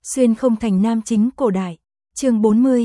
Xuyên không thành nam chính cổ đại. Chương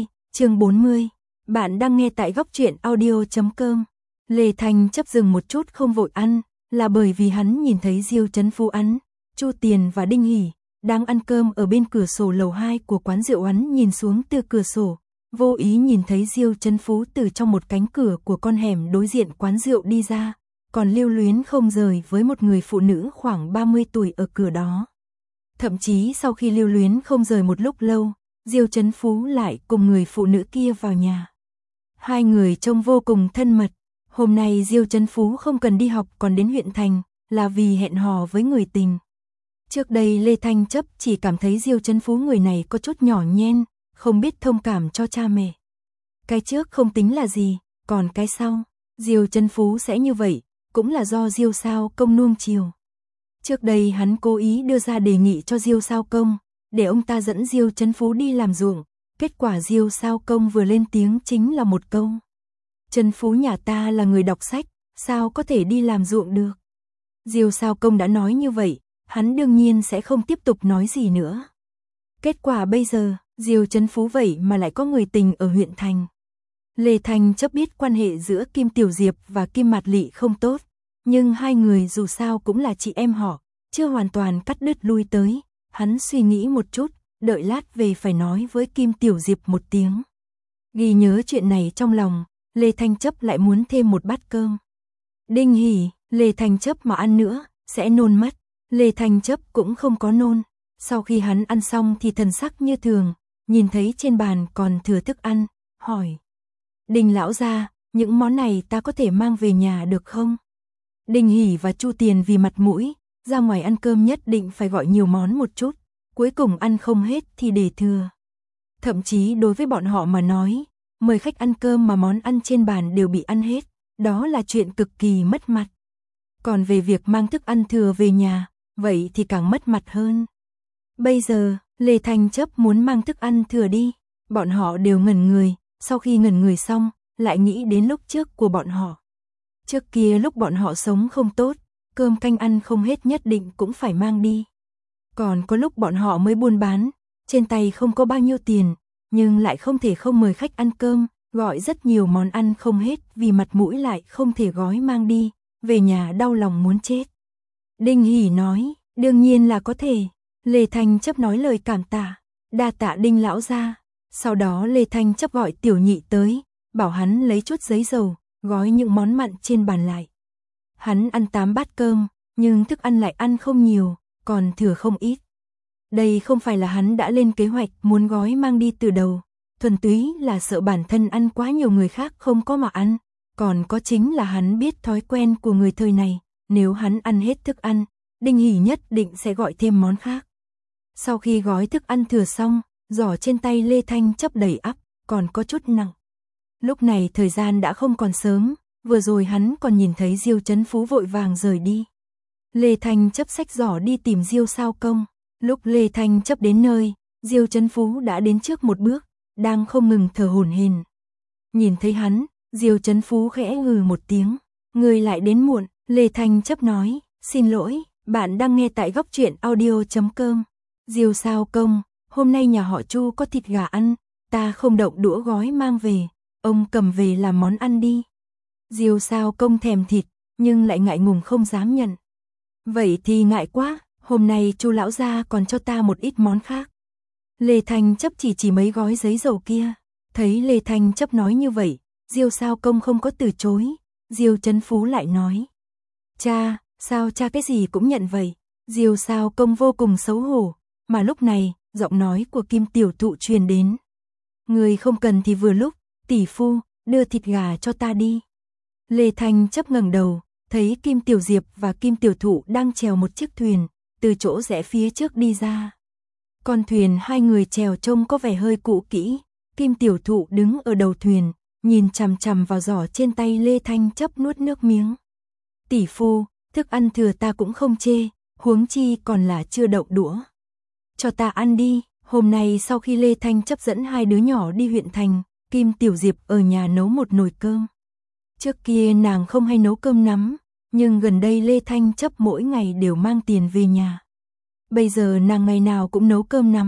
40. Bạn đang nghe tại góc truyện audio.com. Lê Thanh chấp dừng một chút không vội ăn, là bởi vì hắn nhìn thấy Diêu Chấn Phú Ấn, Chu Tiền và Đinh Hỷ đang ăn cơm ở bên cửa sổ lầu 2 của quán rượu. Hắn nhìn xuống từ cửa sổ, vô ý nhìn thấy Diêu Chấn Phú từ trong một cánh cửa của con hẻm đối diện quán rượu đi ra, còn lưu luyến không rời với một người phụ nữ khoảng 30 tuổi ở cửa đó. Thậm chí sau khi lưu luyến không rời một lúc lâu, Diêu Chấn Phú lại cùng người phụ nữ kia vào nhà. Hai người trông vô cùng thân mật. Hôm nay Diêu Chấn Phú không cần đi học còn đến huyện thành, là vì hẹn hò với người tình. Trước đây Lê Thanh chấp chỉ cảm thấy Diêu Chấn Phú người này có chút nhỏ nhen, không biết thông cảm cho cha mẹ. Cái trước không tính là gì, còn cái sau, Diêu Chấn Phú sẽ như vậy, cũng là do Diêu Sao Công nuông chiều. Trước đây hắn cố ý đưa ra đề nghị cho Diêu Sao Công, để ông ta dẫn Diêu Chấn Phú đi làm ruộng. Kết quả Diêu Sao Công vừa lên tiếng chính là một câu: Chấn Phú nhà ta là người đọc sách, sao có thể đi làm ruộng được. Diêu Sao Công đã nói như vậy, hắn đương nhiên sẽ không tiếp tục nói gì nữa. Kết quả bây giờ, Diêu Chấn Phú vậy mà lại có người tình ở huyện thành. Lê Thanh chấp biết quan hệ giữa Kim Tiểu Diệp và Kim Mạt Lị không tốt, nhưng hai người dù sao cũng là chị em họ, chưa hoàn toàn cắt đứt lui tới. Hắn suy nghĩ một chút, đợi lát về phải nói với Kim Tiểu Diệp một tiếng. Ghi nhớ chuyện này trong lòng, Lê Thanh chấp lại muốn thêm một bát cơm. Đinh Hỷ, Lê Thanh chấp mà ăn nữa, sẽ nôn mất. Lê Thanh chấp cũng không có nôn. Sau khi hắn ăn xong thì thần sắc như thường, nhìn thấy trên bàn còn thừa thức ăn, hỏi: Đinh lão gia, những món này ta có thể mang về nhà được không? Đinh Hỷ và Chu Tiền vì mặt mũi, ra ngoài ăn cơm nhất định phải gọi nhiều món một chút, cuối cùng ăn không hết thì để thừa. Thậm chí đối với bọn họ mà nói, mời khách ăn cơm mà món ăn trên bàn đều bị ăn hết, đó là chuyện cực kỳ mất mặt. Còn về việc mang thức ăn thừa về nhà, vậy thì càng mất mặt hơn. Bây giờ, Lê Thanh chấp muốn mang thức ăn thừa đi, bọn họ đều ngẩn người, sau khi ngẩn người xong, lại nghĩ đến lúc trước của bọn họ. Trước kia lúc bọn họ sống không tốt, cơm canh ăn không hết nhất định cũng phải mang đi. Còn có lúc bọn họ mới buôn bán, trên tay không có bao nhiêu tiền, nhưng lại không thể không mời khách ăn cơm, gọi rất nhiều món ăn không hết vì mặt mũi lại không thể gói mang đi, về nhà đau lòng muốn chết. Đinh Hỷ nói, đương nhiên là có thể. Lê Thanh chấp nói lời cảm tạ, đa tạ Đinh lão gia. Sau đó Lê Thanh chấp gọi Tiểu Nhị tới, bảo hắn lấy chút giấy dầu, gói những món mặn trên bàn lại. Hắn ăn 8 bát cơm, nhưng thức ăn lại ăn không nhiều, còn thừa không ít. Đây không phải là hắn đã lên kế hoạch muốn gói mang đi từ đầu, thuần túy là sợ bản thân ăn quá nhiều người khác không có mà ăn, còn có chính là hắn biết thói quen của người thời này, nếu hắn ăn hết thức ăn, Đinh Hỷ nhất định sẽ gọi thêm món khác. Sau khi gói thức ăn thừa xong, giỏ trên tay Lê Thanh chấp đầy ắp, còn có chút nặng. Lúc này thời gian đã không còn sớm, vừa rồi hắn còn nhìn thấy Diêu Chấn Phú vội vàng rời đi. Lê Thanh chấp xách giỏ đi tìm Diêu Sao Công. Lúc Lê Thanh chấp đến nơi, Diêu Chấn Phú đã đến trước một bước, đang không ngừng thở hổn hển. Nhìn thấy hắn, Diêu Chấn Phú khẽ ngừ một tiếng. Người lại đến muộn. Lê Thanh chấp nói, xin lỗi, bạn đang nghe tại góc truyện audio.com. Diêu Sao Công, hôm nay nhà họ Chu có thịt gà ăn, ta không động đũa gói mang về, ông cầm về làm món ăn đi. Diêu Sao Công thèm thịt, nhưng lại ngại ngùng không dám nhận. Vậy thì ngại quá, hôm nay Chu lão gia còn cho ta một ít món khác. Lê Thanh chấp chỉ mấy gói giấy dầu kia. Thấy Lê Thanh chấp nói như vậy, Diêu Sao Công không có từ chối. Diêu Chấn Phú lại nói, cha, sao cha cái gì cũng nhận vậy? Diêu Sao Công vô cùng xấu hổ, mà lúc này, giọng nói của Kim Tiểu Thụ truyền đến. Người không cần thì vừa lúc, tỷ phu, đưa thịt gà cho ta đi. Lê Thanh chấp ngẩng đầu, thấy Kim Tiểu Diệp và Kim Tiểu Thụ đang chèo một chiếc thuyền, từ chỗ rẽ phía trước đi ra. Con thuyền hai người chèo trông có vẻ hơi cũ kỹ, Kim Tiểu Thụ đứng ở đầu thuyền, nhìn chằm chằm vào giỏ trên tay Lê Thanh chấp nuốt nước miếng. Tỷ phu, thức ăn thừa ta cũng không chê, huống chi còn là chưa động đũa. Cho ta ăn đi. Hôm nay sau khi Lê Thanh chấp dẫn hai đứa nhỏ đi huyện thành, Kim Tiểu Diệp ở nhà nấu một nồi cơm. Trước kia nàng không hay nấu cơm lắm, nhưng gần đây Lê Thanh chấp mỗi ngày đều mang tiền về nhà. Bây giờ nàng ngày nào cũng nấu cơm nắm,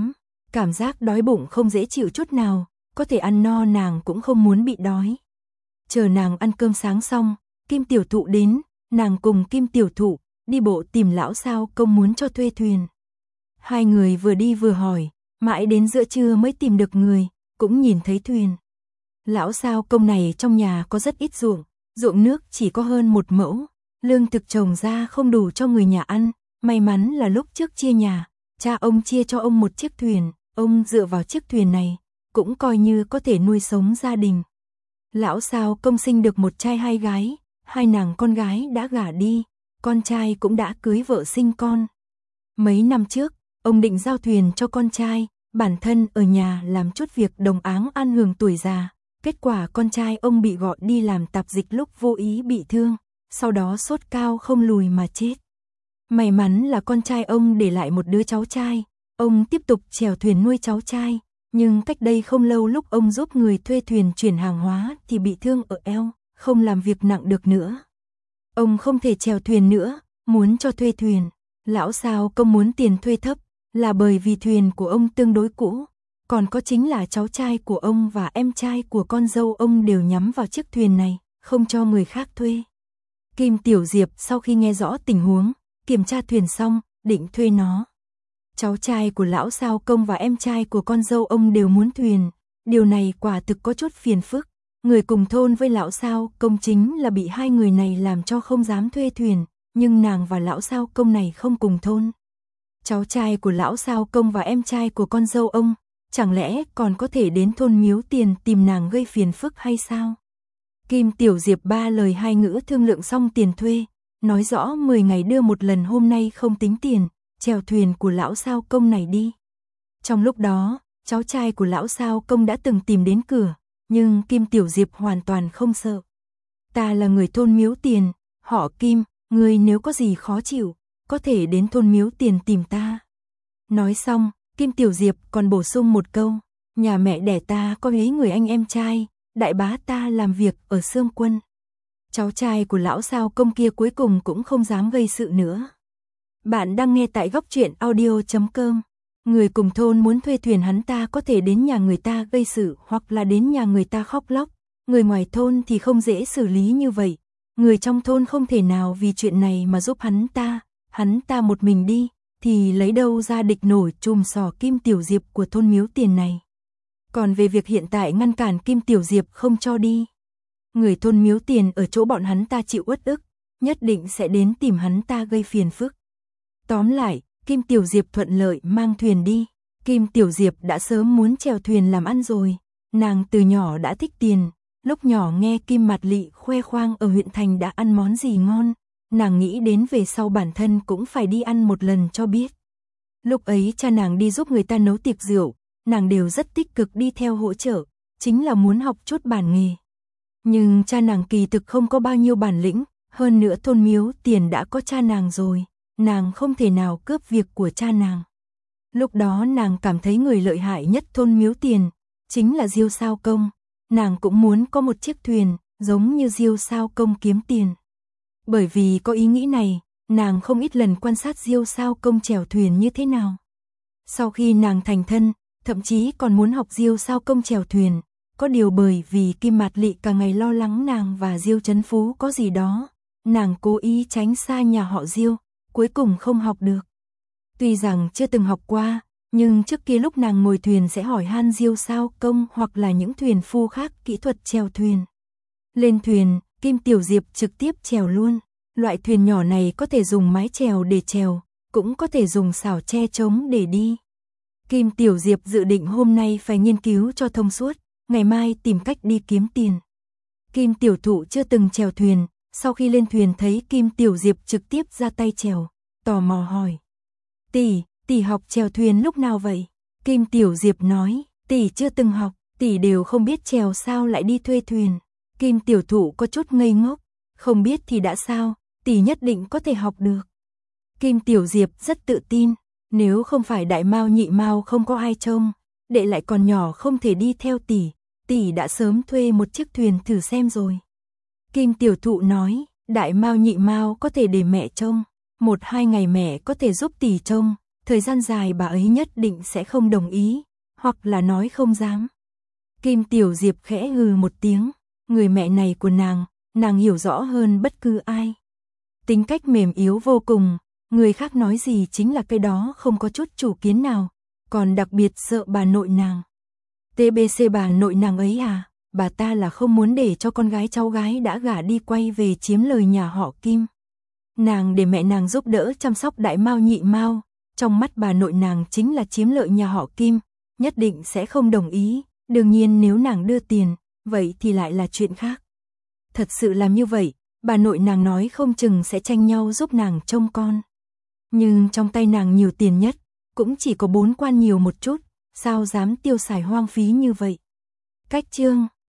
cảm giác đói bụng không dễ chịu chút nào, có thể ăn no nàng cũng không muốn bị đói. Chờ nàng ăn cơm sáng xong, Kim Tiểu Thụ đến, nàng cùng Kim Tiểu Thụ đi bộ tìm lão sao công muốn cho thuê thuyền. Hai người vừa đi vừa hỏi, mãi đến giữa trưa mới tìm được người, cũng nhìn thấy thuyền. Lão sao công này trong nhà có rất ít ruộng, ruộng nước chỉ có hơn 1 mẫu, lương thực trồng ra không đủ cho người nhà ăn, may mắn là lúc trước chia nhà, cha ông chia cho ông một chiếc thuyền, ông dựa vào chiếc thuyền này, cũng coi như có thể nuôi sống gia đình. Lão sao công sinh được 1 trai 2 gái, 2 nàng con gái đã gả đi, con trai cũng đã cưới vợ sinh con. Mấy năm trước, ông định giao thuyền cho con trai, bản thân ở nhà làm chút việc đồng áng an hưởng tuổi già. Kết quả con trai ông bị gọi đi làm tạp dịch lúc vô ý bị thương, sau đó sốt cao không lùi mà chết. May mắn là con trai ông để lại một đứa cháu trai, ông tiếp tục chèo thuyền nuôi cháu trai, nhưng cách đây không lâu lúc ông giúp người thuê thuyền chuyển hàng hóa thì bị thương ở eo, không làm việc nặng được nữa. Ông không thể chèo thuyền nữa, muốn cho thuê thuyền. Lão sao công muốn tiền thuê thấp, là bởi vì thuyền của ông tương đối cũ. Còn có chính là cháu trai của ông và em trai của con dâu ông đều nhắm vào chiếc thuyền này, không cho người khác thuê. Kim Tiểu Diệp sau khi nghe rõ tình huống, kiểm tra thuyền xong, định thuê nó. Cháu trai của lão sao công và em trai của con dâu ông đều muốn thuyền, điều này quả thực có chút phiền phức. Người cùng thôn với lão sao công chính là bị 2 người này làm cho không dám thuê thuyền, nhưng nàng và lão sao công này không cùng thôn. Cháu trai của lão sao công và em trai của con dâu ông, chẳng lẽ còn có thể đến thôn Miếu Tiền tìm nàng gây phiền phức hay sao? Kim Tiểu Diệp 3 lời 2 ngữ thương lượng xong tiền thuê, nói rõ 10 ngày đưa một lần, hôm nay không tính tiền, chèo thuyền của lão sao công này đi. Trong lúc đó, cháu trai của lão sao công đã từng tìm đến cửa, nhưng Kim Tiểu Diệp hoàn toàn không sợ. Ta là người thôn Miếu Tiền, họ Kim, người nếu có gì khó chịu, có thể đến thôn Miếu Tiền tìm ta. Nói xong, Kim Tiểu Diệp còn bổ sung một câu, nhà mẹ đẻ ta có mấy người anh em trai, đại bá ta làm việc ở Xương Quân. Cháu trai của lão sao công kia cuối cùng cũng không dám gây sự nữa. Bạn đang nghe tại góc truyện audio.com. Người cùng thôn muốn thuê thuyền hắn ta có thể đến nhà người ta gây sự hoặc là đến nhà người ta khóc lóc. Người ngoài thôn thì không dễ xử lý như vậy. Người trong thôn không thể nào vì chuyện này mà giúp hắn ta một mình đi, thì lấy đâu ra địch nổi chùm sò Kim Tiểu Diệp của thôn Miếu Tiền này. Còn về việc hiện tại ngăn cản Kim Tiểu Diệp không cho đi, người thôn Miếu Tiền ở chỗ bọn hắn ta chịu uất ức, nhất định sẽ đến tìm hắn ta gây phiền phức. Tóm lại, Kim Tiểu Diệp thuận lợi mang thuyền đi. Kim Tiểu Diệp đã sớm muốn chèo thuyền làm ăn rồi, nàng từ nhỏ đã thích tiền, lúc nhỏ nghe Kim Mạt Lị khoe khoang ở huyện thành đã ăn món gì ngon, nàng nghĩ đến về sau bản thân cũng phải đi ăn một lần cho biết. Lúc ấy cha nàng đi giúp người ta nấu tiệc rượu, nàng đều rất tích cực đi theo hỗ trợ, chính là muốn học chút bản nghề. Nhưng cha nàng kỳ thực không có bao nhiêu bản lĩnh, hơn nữa thôn Miếu Tiền đã có cha nàng rồi, nàng không thể nào cướp việc của cha nàng. Lúc đó nàng cảm thấy người lợi hại nhất thôn Miếu Tiền chính là Diêu Sao Công, nàng cũng muốn có một chiếc thuyền giống như Diêu Sao Công kiếm tiền. Bởi vì có ý nghĩ này, nàng không ít lần quan sát Diêu Sao Công chèo thuyền như thế nào. Sau khi nàng thành thân, thậm chí còn muốn học Diêu Sao Công chèo thuyền, có điều bởi vì Kim Mạt Lị cả ngày lo lắng nàng và Diêu Chấn Phú có gì đó, nàng cố ý tránh xa nhà họ Diêu, cuối cùng không học được. Tuy rằng chưa từng học qua, nhưng trước kia lúc nàng ngồi thuyền sẽ hỏi han Diêu Sao Công hoặc là những thuyền phu khác kỹ thuật chèo thuyền. Lên thuyền, Kim Tiểu Diệp trực tiếp chèo luôn. Loại thuyền nhỏ này có thể dùng mái chèo để chèo, cũng có thể dùng xảo che trống để đi. Kim Tiểu Diệp dự định hôm nay phải nghiên cứu cho thông suốt, ngày mai tìm cách đi kiếm tiền. Kim Tiểu Thụ chưa từng chèo thuyền, sau khi lên thuyền thấy Kim Tiểu Diệp trực tiếp ra tay chèo, tò mò hỏi. Tỷ học chèo thuyền lúc nào vậy? Kim Tiểu Diệp nói, tỷ chưa từng học, tỷ đều không biết chèo sao lại đi thuê thuyền. Kim Tiểu Thụ có chút ngây ngốc, không biết thì đã sao, tỷ nhất định có thể học được. Kim Tiểu Diệp rất tự tin, nếu không phải đại mao nhị mao không có ai trông, đệ lại còn nhỏ không thể đi theo tỷ đã sớm thuê một chiếc thuyền thử xem rồi. Kim Tiểu Thụ nói, đại mao nhị mao có thể để mẹ trông, 1-2 ngày mẹ có thể giúp tỷ trông, thời gian dài bà ấy nhất định sẽ không đồng ý, hoặc là nói không dám. Kim Tiểu Diệp khẽ hừ một tiếng, người mẹ này của nàng hiểu rõ hơn bất cứ ai. Tính cách mềm yếu vô cùng, người khác nói gì chính là cái đó, không có chút chủ kiến nào, còn đặc biệt sợ bà nội nàng. TBC bà nội nàng ấy à, bà ta là không muốn để cho con gái cháu gái đã gả đi quay về chiếm lời nhà họ Kim. Nàng để mẹ nàng giúp đỡ chăm sóc đại mao nhị mao, trong mắt bà nội nàng chính là chiếm lợi nhà họ Kim, nhất định sẽ không đồng ý, đương nhiên nếu nàng đưa tiền, vậy thì lại là chuyện khác. Thật sự làm như vậy, bà nội nàng nói không chừng sẽ tranh nhau giúp nàng trông con. Nhưng trong tay nàng nhiều tiền nhất, cũng chỉ có 4 quan nhiều một chút, sao dám tiêu xài hoang phí như vậy. Cách chương